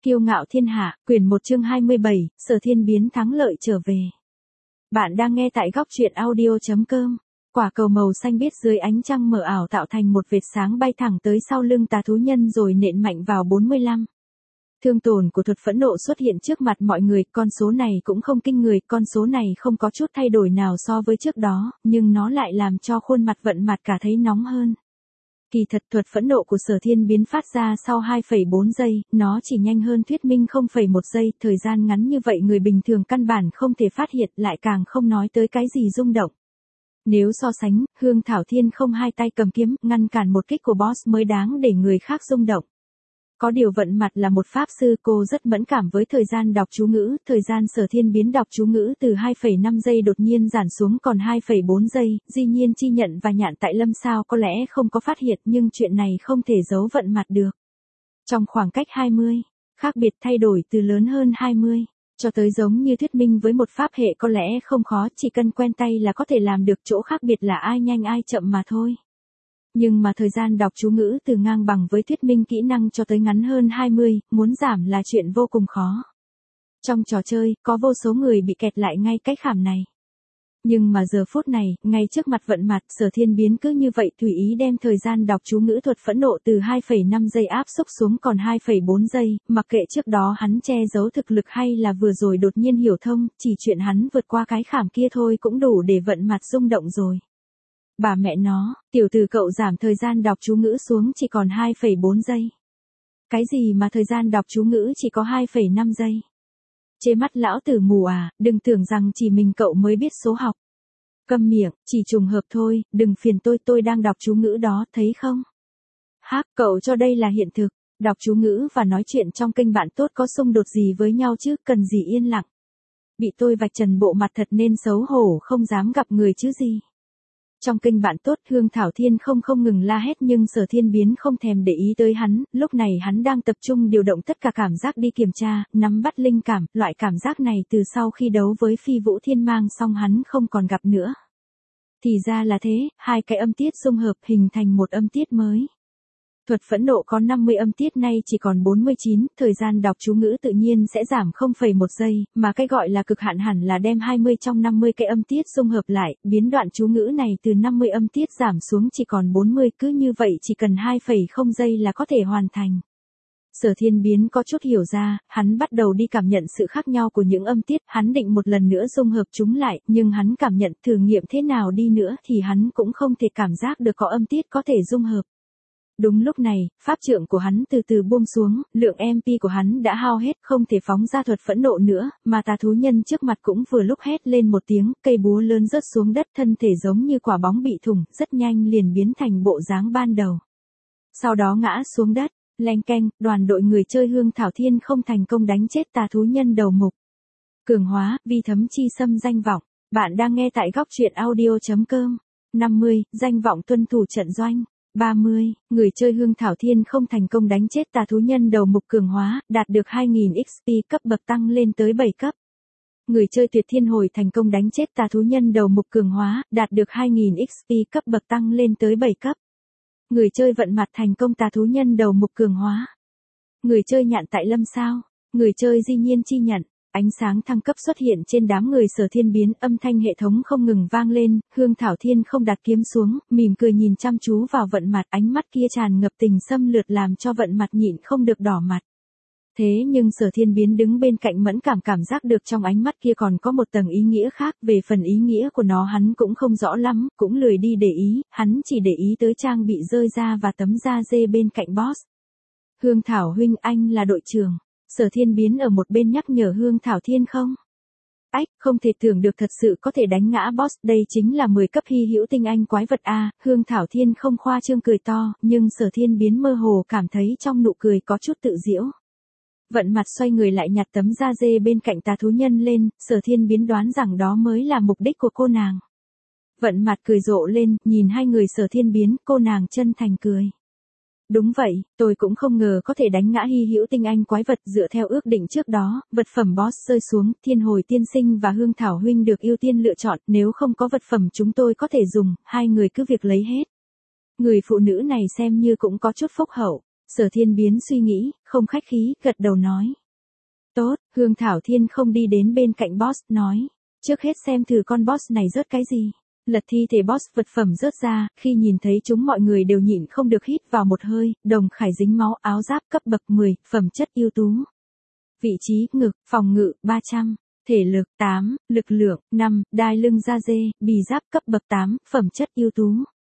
Kiêu ngạo thiên hạ, quyển 1 chương 27, Sở Thiên Biến thắng lợi trở về. Bạn đang nghe tại góc truyện audio.com. Quả cầu màu xanh biếc dưới ánh trăng mờ ảo tạo thành một vệt sáng bay thẳng tới sau lưng tà thú nhân rồi nện mạnh vào 45. Thương tổn của thuật phẫn nộ xuất hiện trước mặt mọi người, con số này cũng không kinh người, con số này không có chút thay đổi nào so với trước đó, nhưng nó lại làm cho khuôn mặt vận mặt cả thấy nóng hơn. Kỳ thật thuật phẫn nộ của Sở Thiên Biến phát ra sau 2,4 giây, nó chỉ nhanh hơn thuyết minh 0,1 giây, thời gian ngắn như vậy người bình thường căn bản không thể phát hiện, lại càng không nói tới cái gì rung động. Nếu so sánh, Hương Thảo Thiên không hai tay cầm kiếm, ngăn cản một kích của boss mới đáng để người khác rung động. Có điều vận mặt là một pháp sư, cô rất mẫn cảm với thời gian đọc chú ngữ, thời gian Sở Thiên Biến đọc chú ngữ từ 2,5 giây đột nhiên giảm xuống còn 2,4 giây, dĩ nhiên Chi Nhận và Nhạn Tại Lâm sao có lẽ không có phát hiện nhưng chuyện này không thể giấu vận mặt được. Trong khoảng cách 20, khác biệt thay đổi từ lớn hơn 20, cho tới giống như thuyết minh với một pháp hệ có lẽ không khó, chỉ cần quen tay là có thể làm được, chỗ khác biệt là ai nhanh ai chậm mà thôi. Nhưng mà thời gian đọc chú ngữ từ ngang bằng với thuyết minh kỹ năng cho tới ngắn hơn 20, muốn giảm là chuyện vô cùng khó. Trong trò chơi, có vô số người bị kẹt lại ngay cái khảm này. Nhưng mà giờ phút này, ngay trước mặt vận mặt, Sở Thiên Biến cứ như vậy tùy ý đem thời gian đọc chú ngữ thuật phẫn nộ từ 2,5 giây áp xúc xuống còn 2,4 giây, mặc kệ trước đó hắn che giấu thực lực hay là vừa rồi đột nhiên hiểu thông, chỉ chuyện hắn vượt qua cái khảm kia thôi cũng đủ để vận mặt rung động rồi. Bà mẹ nó, tiểu tử cậu giảm thời gian đọc chú ngữ xuống chỉ còn 2,4 giây. Cái gì mà thời gian đọc chú ngữ chỉ có 2,5 giây? Chê mắt lão tử mù à, đừng tưởng rằng chỉ mình cậu mới biết số học. Câm miệng, chỉ trùng hợp thôi, đừng phiền tôi đang đọc chú ngữ đó, thấy không? Hác, cậu cho đây là hiện thực, đọc chú ngữ và nói chuyện trong kênh bạn tốt có xung đột gì với nhau chứ, cần gì yên lặng. Bị tôi vạch trần bộ mặt thật nên xấu hổ không dám gặp người chứ gì. Trong kênh bạn tốt, Hương Thảo Thiên không ngừng la hét nhưng Sở Thiên Biến không thèm để ý tới hắn, lúc này hắn đang tập trung điều động tất cả cảm giác đi kiểm tra, nắm bắt linh cảm, loại cảm giác này từ sau khi đấu với Phi Vũ Thiên Mang xong hắn không còn gặp nữa. Thì ra là thế, hai cái âm tiết dung hợp hình thành một âm tiết mới. Thuật phẫn nộ có 50 âm tiết nay chỉ còn 49, thời gian đọc chú ngữ tự nhiên sẽ giảm 0,1 giây, mà cái gọi là cực hạn hẳn là đem 20 trong 50 cái âm tiết dung hợp lại, biến đoạn chú ngữ này từ 50 âm tiết giảm xuống chỉ còn 40, cứ như vậy chỉ cần 2,0 giây là có thể hoàn thành. Sở Thiên Biến có chút hiểu ra, hắn bắt đầu đi cảm nhận sự khác nhau của những âm tiết, hắn định một lần nữa dung hợp chúng lại, nhưng hắn cảm nhận thử nghiệm thế nào đi nữa thì hắn cũng không thể cảm giác được có âm tiết có thể dung hợp. Đúng lúc này, pháp trượng của hắn từ từ buông xuống, lượng MP của hắn đã hao hết, không thể phóng ra thuật phẫn nộ nữa, mà tà thú nhân trước mặt cũng vừa lúc hét lên một tiếng, cây búa lớn rớt xuống đất, thân thể giống như quả bóng bị thủng, rất nhanh liền biến thành bộ dáng ban đầu. Sau đó ngã xuống đất, leng keng, đoàn đội người chơi Hương Thảo Thiên không thành công đánh chết tà thú nhân đầu mục. Cường hóa, vi thấm chi xâm danh vọng, bạn đang nghe tại góc truyện audio.com. 50, danh vọng tuân thủ trận doanh. 30, người chơi Hương Thảo Thiên không thành công đánh chết tà thú nhân đầu mục cường hóa, đạt được 2000 XP, cấp bậc tăng lên tới 7 cấp. Người chơi Tuyệt Thiên Hồi thành công đánh chết tà thú nhân đầu mục cường hóa, đạt được 2000 XP, cấp bậc tăng lên tới 7 cấp. Người chơi Vận Mặt thành công tà thú nhân đầu mục cường hóa. Người chơi Nhạn Tại Lâm sao? Người chơi Dĩ Nhiên Chi Nhận. Ánh sáng thăng cấp xuất hiện trên đám người Sở Thiên Biến, âm thanh hệ thống không ngừng vang lên, Hương Thảo Thiên không đặt kiếm xuống, mỉm cười nhìn chăm chú vào Vận Mặt, ánh mắt kia tràn ngập tình xâm lược làm cho Vận Mặt nhịn không được đỏ mặt. Thế nhưng Sở Thiên Biến đứng bên cạnh mẫn cảm giác được trong ánh mắt kia còn có một tầng ý nghĩa khác, về phần ý nghĩa của nó hắn cũng không rõ lắm, cũng lười đi để ý, hắn chỉ để ý tới trang bị rơi ra và tấm da dê bên cạnh boss. Hương Thảo huynh, anh là đội trưởng. Sở Thiên Biến ở một bên nhắc nhở Hương Thảo Thiên không? Ách, không thể tưởng được thật sự có thể đánh ngã boss, đây chính là 10 cấp hy hữu tinh anh quái vật a. Hương Thảo Thiên không khoa trương cười to, nhưng Sở Thiên Biến mơ hồ cảm thấy trong nụ cười có chút tự giễu. Vận Mặt xoay người lại nhặt tấm da dê bên cạnh tà thú nhân lên, Sở Thiên Biến đoán rằng đó mới là mục đích của cô nàng. Vận Mặt cười rộ lên, nhìn hai người Sở Thiên Biến, cô nàng chân thành cười. Đúng vậy, tôi cũng không ngờ có thể đánh ngã hy hữu tinh anh quái vật, dựa theo ước định trước đó, vật phẩm boss rơi xuống, Thiên Hồi tiên sinh và Hương Thảo huynh được ưu tiên lựa chọn, nếu không có vật phẩm chúng tôi có thể dùng, hai người cứ việc lấy hết. Người phụ nữ này xem như cũng có chút phúc hậu. Sở Thiên Biến suy nghĩ, không khách khí, gật đầu nói. Tốt, Hương Thảo Thiên không đi đến bên cạnh boss, nói. Trước hết xem thử con boss này rớt cái gì. Lật thi thể boss vật phẩm rớt ra, khi nhìn thấy chúng mọi người đều nhịn không được hít vào một hơi, đồng khải dính máu, áo giáp cấp bậc 10, phẩm chất ưu tú. Vị trí, ngực, phòng ngự, 300. Thể lực, 8, lực lượng, 5, đai lưng da dê, bì giáp cấp bậc 8, phẩm chất ưu tú.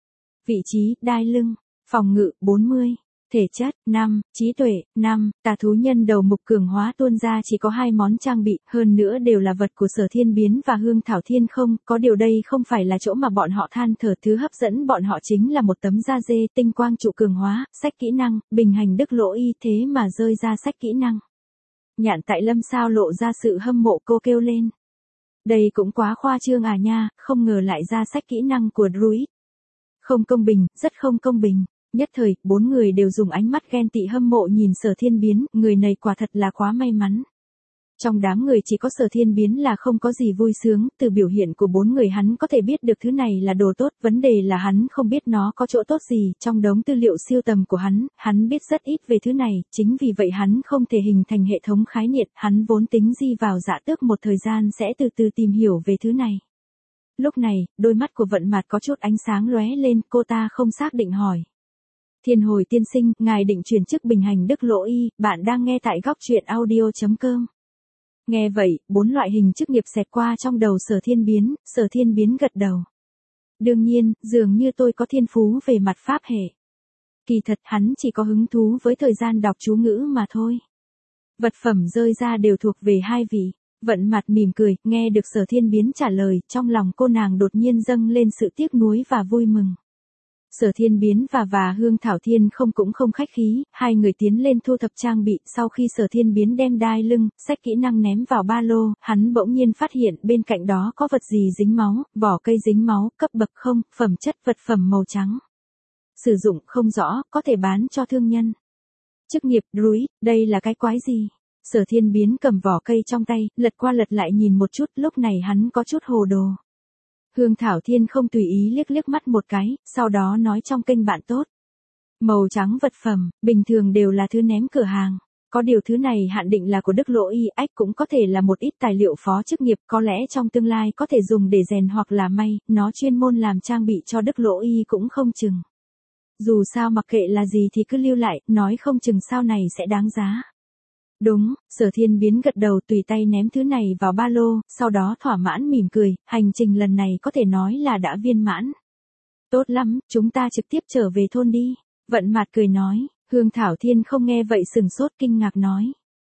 Vị trí, đai lưng, phòng ngự, 40. Thể chất, 5, trí tuệ, 5, tà thú nhân đầu mục cường hóa tuôn ra chỉ có 2 món trang bị, hơn nữa đều là vật của Sở Thiên Biến và Hương Thảo Thiên không, có điều đây không phải là chỗ mà bọn họ than thở, thứ hấp dẫn bọn họ chính là một tấm da dê, tinh quang trụ cường hóa, sách kỹ năng, bình hành đức lỗ y, thế mà rơi ra sách kỹ năng. Nhạn Tại Lâm sao lộ ra sự hâm mộ, cô kêu lên. Đây cũng quá khoa trương à nha, không ngờ lại ra sách kỹ năng của Druid. Không công bình, rất không công bình. Nhất thời, 4 người đều dùng ánh mắt ghen tị hâm mộ nhìn Sở Thiên Biến, người này quả thật là quá may mắn. Trong đám người chỉ có Sở Thiên Biến là không có gì vui sướng, từ biểu hiện của 4 người hắn có thể biết được thứ này là đồ tốt, vấn đề là hắn không biết nó có chỗ tốt gì, trong đống tư liệu siêu tầm của hắn biết rất ít về thứ này, chính vì vậy hắn không thể hình thành hệ thống khái niệm, hắn vốn tính di vào Dạ Tước một thời gian sẽ từ từ tìm hiểu về thứ này. Lúc này, đôi mắt của Vận Mạt có chút ánh sáng lóe lên, cô ta không xác định hỏi. Thiên Hồi tiên sinh, ngài định chuyển chức bình hành đức lỗ y, bạn đang nghe tại góc truyện audio.com. Nghe vậy, 4 loại hình chức nghiệp xẹt qua trong đầu Sở Thiên Biến gật đầu. Đương nhiên, dường như tôi có thiên phú về mặt pháp hệ. Kỳ thật hắn chỉ có hứng thú với thời gian đọc chú ngữ mà thôi. Vật phẩm rơi ra đều thuộc về 2 vị. Vận Mạt mỉm cười, nghe được Sở Thiên Biến trả lời, trong lòng cô nàng đột nhiên dâng lên sự tiếc nuối và vui mừng. Sở Thiên Biến và Hương Thảo Thiên cũng không khách khí, 2 người tiến lên thu thập trang bị, sau khi Sở Thiên Biến đem đai lưng, sách kỹ năng ném vào ba lô, hắn bỗng nhiên phát hiện bên cạnh đó có vật gì dính máu, vỏ cây dính máu, cấp bậc 0, phẩm chất vật phẩm màu trắng. Sử dụng không rõ, có thể bán cho thương nhân. Chức nghiệp Druid, đây là cái quái gì? Sở Thiên Biến cầm vỏ cây trong tay, lật qua lật lại nhìn một chút, lúc này hắn có chút hồ đồ. Hương Thảo Thiên không tùy ý liếc mắt một cái, sau đó nói trong kênh bạn tốt. Màu trắng vật phẩm, bình thường đều là thứ ném cửa hàng. Có điều thứ này hạn định là của Đức Lỗ Y, cũng có thể là một ít tài liệu phó chức nghiệp, có lẽ trong tương lai có thể dùng để rèn hoặc là may, nó chuyên môn làm trang bị cho Đức Lỗ Y cũng không chừng. Dù sao mặc kệ là gì thì cứ lưu lại, nói không chừng sau này sẽ đáng giá. Đúng, Sở Thiên Biến gật đầu, tùy tay ném thứ này vào ba lô, sau đó thỏa mãn mỉm cười, hành trình lần này có thể nói là đã viên mãn. Tốt lắm, chúng ta trực tiếp trở về thôn đi. Vận Mạt cười nói, Hương Thảo Thiên không nghe vậy sừng sốt kinh ngạc nói.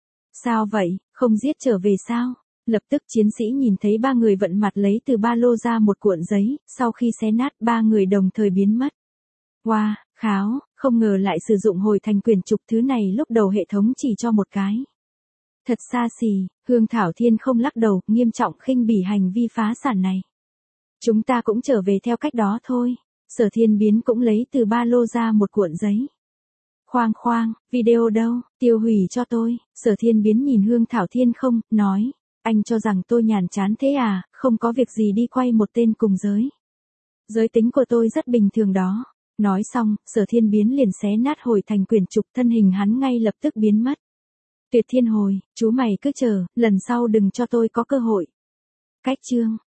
Sao vậy, không giết trở về sao? Lập tức chiến sĩ nhìn thấy 3 người Vận Mạt lấy từ ba lô ra một cuộn giấy, sau khi xé nát 3 người đồng thời biến mất. Wow, kháo, không ngờ lại sử dụng hồi thành quyển trục, thứ này lúc đầu hệ thống chỉ cho một cái. Thật xa xỉ, Hương Thảo Thiên không lắc đầu, nghiêm trọng khinh bỉ hành vi phá sản này. Chúng ta cũng trở về theo cách đó thôi. Sở Thiên Biến cũng lấy từ ba lô ra một cuộn giấy. Khoang, video đâu, tiêu hủy cho tôi. Sở Thiên Biến nhìn Hương Thảo Thiên không, nói, anh cho rằng tôi nhàm chán thế à, không có việc gì đi quay một tên cùng giới. Giới tính của tôi rất bình thường đó. Nói xong, Sở Thiên Biến liền xé nát hồi thành quyển trục, thân hình hắn ngay lập tức biến mất. Tuyệt Thiên Hồi, chú mày cứ chờ, lần sau đừng cho tôi có cơ hội. Cách chương